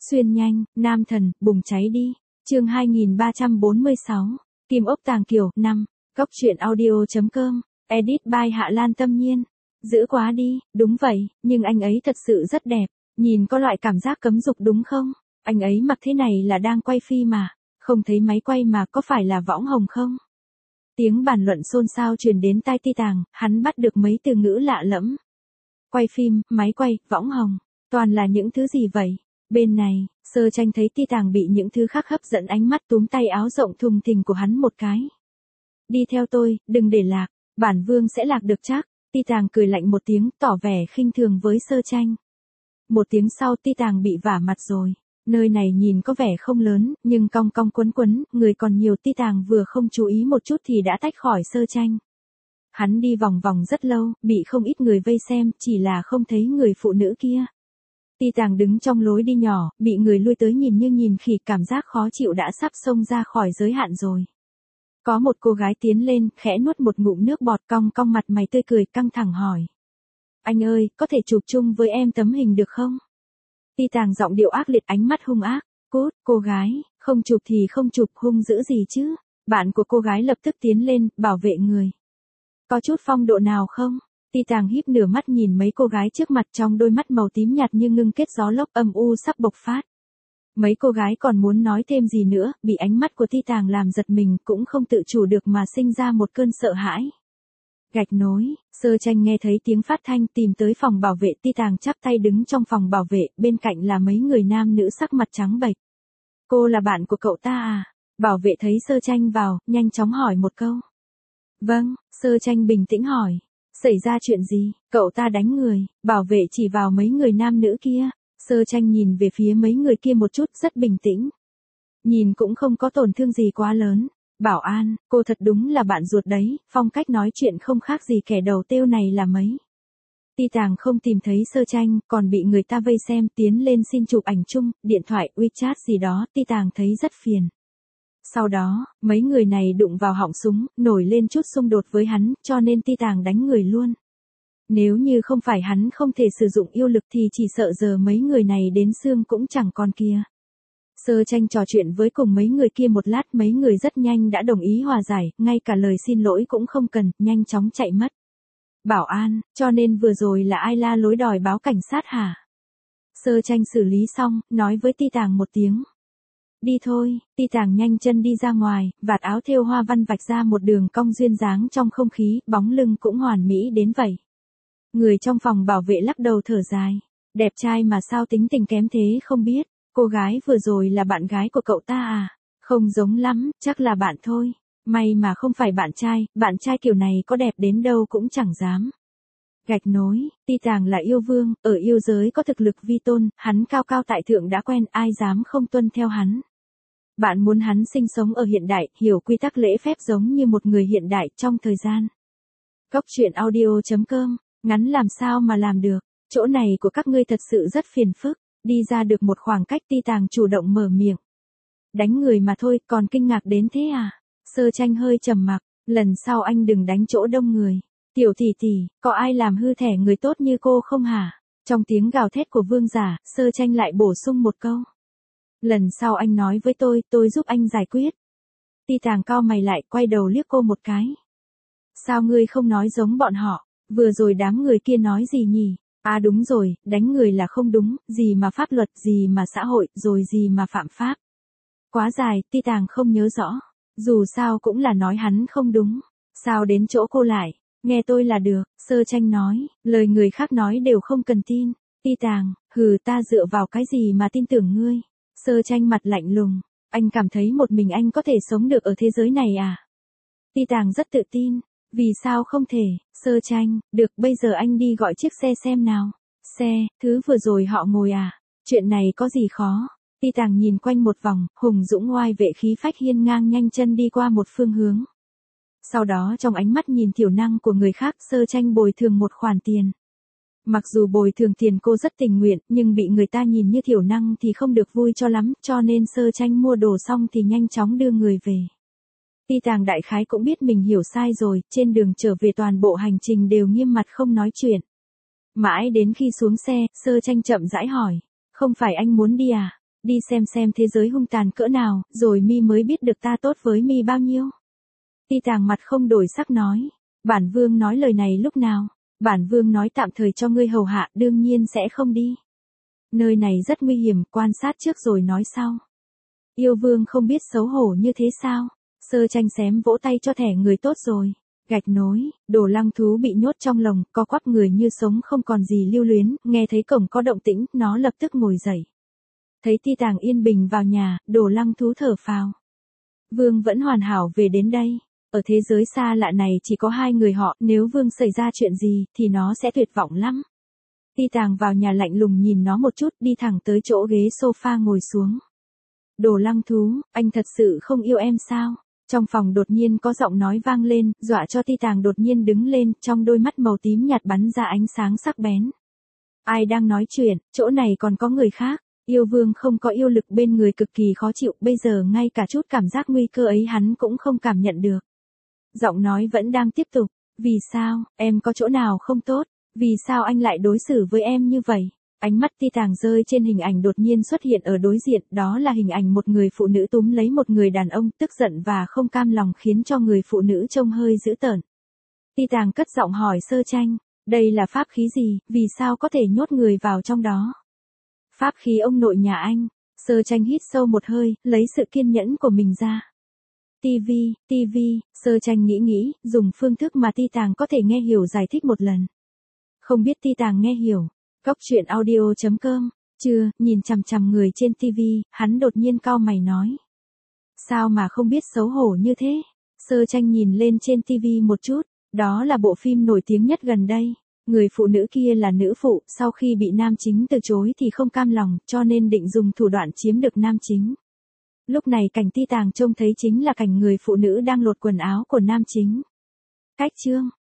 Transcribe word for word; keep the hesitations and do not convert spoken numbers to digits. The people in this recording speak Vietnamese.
Xuyên nhanh, nam thần, bùng cháy đi. Chương hai nghìn ba trăm bốn mươi sáu. Kim ốc tàng kiều, năm. Góc truyện audio.com. Edit by Hạ Lan Tâm Nhiên. Dữ quá đi, đúng vậy, nhưng anh ấy thật sự rất đẹp. Nhìn có loại cảm giác cấm dục đúng không? Anh ấy mặc thế này là đang quay phim mà. Không thấy máy quay mà có phải là võng hồng không? Tiếng bàn luận xôn xao truyền đến tai Ti Tàng, hắn bắt được mấy từ ngữ lạ lẫm. Quay phim, máy quay, võng hồng, toàn là những thứ gì vậy? Bên này, Sơ Tranh thấy Ti Tàng bị những thứ khác hấp dẫn ánh mắt, túm tay áo rộng thùng thình của hắn một cái. Đi theo tôi, đừng để lạc, bản vương sẽ lạc được chắc. Ti Tàng cười lạnh một tiếng, tỏ vẻ khinh thường với Sơ Tranh. Một tiếng sau Ti Tàng bị vả mặt rồi. Nơi này nhìn có vẻ không lớn, nhưng cong cong quấn quấn, người còn nhiều. Ti Tàng vừa không chú ý một chút thì đã tách khỏi Sơ Tranh. Hắn đi vòng vòng rất lâu, bị không ít người vây xem, chỉ là không thấy người phụ nữ kia. Ti Tàng đứng trong lối đi nhỏ, bị người lui tới nhìn như nhìn khỉ, cảm giác khó chịu đã sắp xông ra khỏi giới hạn rồi. Có một cô gái tiến lên, khẽ nuốt một ngụm nước bọt, cong cong mặt mày tươi cười, căng thẳng hỏi. Anh ơi, có thể chụp chung với em tấm hình được không? Ti Tàng giọng điệu ác liệt, ánh mắt hung ác. Cút, cô gái, không chụp thì không chụp, hung dữ gì chứ? Bạn của cô gái lập tức tiến lên, bảo vệ người. Có chút phong độ nào không? Ti Tàng híp nửa mắt nhìn mấy cô gái trước mặt, trong đôi mắt màu tím nhạt như ngưng kết gió lốc âm u sắp bộc phát. Mấy cô gái còn muốn nói thêm gì nữa, bị ánh mắt của Ti Tàng làm giật mình, cũng không tự chủ được mà sinh ra một cơn sợ hãi. Gạch nối, Sơ Tranh nghe thấy tiếng phát thanh, tìm tới phòng bảo vệ. Ti Tàng chắp tay đứng trong phòng bảo vệ, bên cạnh là mấy người nam nữ sắc mặt trắng bệch. Cô là bạn của cậu ta à? Bảo vệ thấy Sơ Tranh vào, nhanh chóng hỏi một câu. Vâng, Sơ Tranh bình tĩnh hỏi. Xảy ra chuyện gì? Cậu ta đánh người. Bảo vệ chỉ vào mấy người nam nữ kia. Sơ Tranh nhìn về phía mấy người kia một chút, rất bình tĩnh. Nhìn cũng không có tổn thương gì quá lớn. Bảo an, cô thật đúng là bạn ruột đấy, phong cách nói chuyện không khác gì kẻ đầu têu này là mấy. Ti Tàng không tìm thấy Sơ Tranh, còn bị người ta vây xem, tiến lên xin chụp ảnh chung, điện thoại, WeChat gì đó. Ti Tàng thấy rất phiền. Sau đó, mấy người này đụng vào họng súng, nổi lên chút xung đột với hắn, cho nên Ti Tàng đánh người luôn. Nếu như không phải hắn không thể sử dụng yêu lực thì chỉ sợ giờ mấy người này đến xương cũng chẳng còn kia. Sơ Tranh trò chuyện với cùng mấy người kia một lát, mấy người rất nhanh đã đồng ý hòa giải, ngay cả lời xin lỗi cũng không cần, nhanh chóng chạy mất. Bảo an, cho nên vừa rồi là ai la lối đòi báo cảnh sát hả? Sơ Tranh xử lý xong, nói với Ti Tàng một tiếng. Đi thôi. Ti Tàng nhanh chân đi ra ngoài, vạt áo thêu hoa văn vạch ra một đường cong duyên dáng trong không khí, bóng lưng cũng hoàn mỹ đến vậy. Người trong phòng bảo vệ lắc đầu thở dài. Đẹp trai mà sao tính tình kém thế không biết. Cô gái vừa rồi là bạn gái của cậu ta à? Không giống lắm, chắc là bạn thôi. May mà không phải bạn trai, bạn trai kiểu này có đẹp đến đâu cũng chẳng dám. Gạch nối, Ti Tàng là yêu vương, ở yêu giới có thực lực vi tôn, hắn cao cao tại thượng đã quen, ai dám không tuân theo hắn. Bạn muốn hắn sinh sống ở hiện đại, hiểu quy tắc lễ phép giống như một người hiện đại trong thời gian. Góc truyện audio.com, ngắn làm sao mà làm được, chỗ này của các ngươi thật sự rất phiền phức. Đi ra được một khoảng cách, Ti Tàng chủ động mở miệng. Đánh người mà thôi, còn kinh ngạc đến thế à? Sơ Tranh hơi trầm mặc, lần sau anh đừng đánh chỗ đông người. Tiểu tỷ tỷ, có ai làm hư thẻ người tốt như cô không hả? Trong tiếng gào thét của vương giả, Sơ Tranh lại bổ sung một câu. Lần sau anh nói với tôi, tôi giúp anh giải quyết. Ti Tàng cau mày lại, quay đầu liếc cô một cái. Sao ngươi không nói giống bọn họ? Vừa rồi đám người kia nói gì nhỉ? À đúng rồi, đánh người là không đúng, gì mà pháp luật, gì mà xã hội, rồi gì mà phạm pháp. Quá dài, Ti Tàng không nhớ rõ. Dù sao cũng là nói hắn không đúng. Sao đến chỗ cô lại? Nghe tôi là được, Sơ Tranh nói, lời người khác nói đều không cần tin. Ti Tàng, hừ, ta dựa vào cái gì mà tin tưởng ngươi? Sơ Tranh mặt lạnh lùng, anh cảm thấy một mình anh có thể sống được ở thế giới này à? Ti Tàng rất tự tin. Vì sao không thể? Sơ Tranh, được, bây giờ anh đi gọi chiếc xe xem nào. Xe, thứ vừa rồi họ ngồi à? Chuyện này có gì khó? Ti Tàng nhìn quanh một vòng, hùng dũng oai vệ khí phách hiên ngang nhanh chân đi qua một phương hướng. Sau đó trong ánh mắt nhìn thiểu năng của người khác, Sơ Tranh bồi thường một khoản tiền. Mặc dù bồi thường tiền cô rất tình nguyện, nhưng bị người ta nhìn như thiểu năng thì không được vui cho lắm, cho nên Sơ Tranh mua đồ xong thì nhanh chóng đưa người về. Ti Tàng đại khái cũng biết mình hiểu sai rồi, trên đường trở về toàn bộ hành trình đều nghiêm mặt không nói chuyện. Mãi đến khi xuống xe, Sơ Tranh chậm rãi hỏi, không phải anh muốn đi à? Đi xem xem thế giới hung tàn cỡ nào, rồi mi mới biết được ta tốt với mi bao nhiêu. Ti Tàng mặt không đổi sắc nói. Bản vương nói lời này lúc nào? Bản vương nói tạm thời cho ngươi hầu hạ, đương nhiên sẽ không đi. Nơi này rất nguy hiểm, quan sát trước rồi nói sau. Yêu vương không biết xấu hổ như thế sao? Sơ Tranh xém vỗ tay cho thẻ người tốt rồi. Gạch nối, Đồ Lăng thú bị nhốt trong lồng, co quắp người như sống không còn gì lưu luyến, nghe thấy cổng có động tĩnh, nó lập tức ngồi dậy. Thấy Ti Tàng yên bình vào nhà, Đồ Lăng thú thở phào. Vương vẫn hoàn hảo về đến đây. Ở thế giới xa lạ này chỉ có hai người họ, nếu Vương xảy ra chuyện gì, thì nó sẽ tuyệt vọng lắm. Ti Tàng vào nhà lạnh lùng nhìn nó một chút, đi thẳng tới chỗ ghế sofa ngồi xuống. Đồ Lăng thú, anh thật sự không yêu em sao? Trong phòng đột nhiên có giọng nói vang lên, dọa cho Ti Tàng đột nhiên đứng lên, trong đôi mắt màu tím nhạt bắn ra ánh sáng sắc bén. Ai đang nói chuyện, chỗ này còn có người khác. Yêu vương không có yêu lực bên người cực kỳ khó chịu, bây giờ ngay cả chút cảm giác nguy cơ ấy hắn cũng không cảm nhận được. Giọng nói vẫn đang tiếp tục, vì sao, em có chỗ nào không tốt, vì sao anh lại đối xử với em như vậy? Ánh mắt Ti Tàng rơi trên hình ảnh đột nhiên xuất hiện ở đối diện, đó là hình ảnh một người phụ nữ túm lấy một người đàn ông, tức giận và không cam lòng khiến cho người phụ nữ trông hơi dữ tợn. Ti Tàng cất giọng hỏi Sơ Tranh, đây là pháp khí gì, vì sao có thể nhốt người vào trong đó? Pháp khí ông nội nhà anh. Sơ Tranh hít sâu một hơi, lấy sự kiên nhẫn của mình ra. Tivi, tivi, Sơ Tranh nghĩ nghĩ, dùng phương thức mà Ti Tàng có thể nghe hiểu giải thích một lần. Không biết Ti Tàng nghe hiểu. Góc truyện audio chấm com. Chưa, nhìn chằm chằm người trên tivi, hắn đột nhiên cau mày nói. Sao mà không biết xấu hổ như thế? Sơ Tranh nhìn lên trên tivi một chút, đó là bộ phim nổi tiếng nhất gần đây. Người phụ nữ kia là nữ phụ, sau khi bị nam chính từ chối thì không cam lòng, cho nên định dùng thủ đoạn chiếm được nam chính. Lúc này cảnh Ti Tàng trông thấy chính là cảnh người phụ nữ đang lột quần áo của nam chính. Cách chương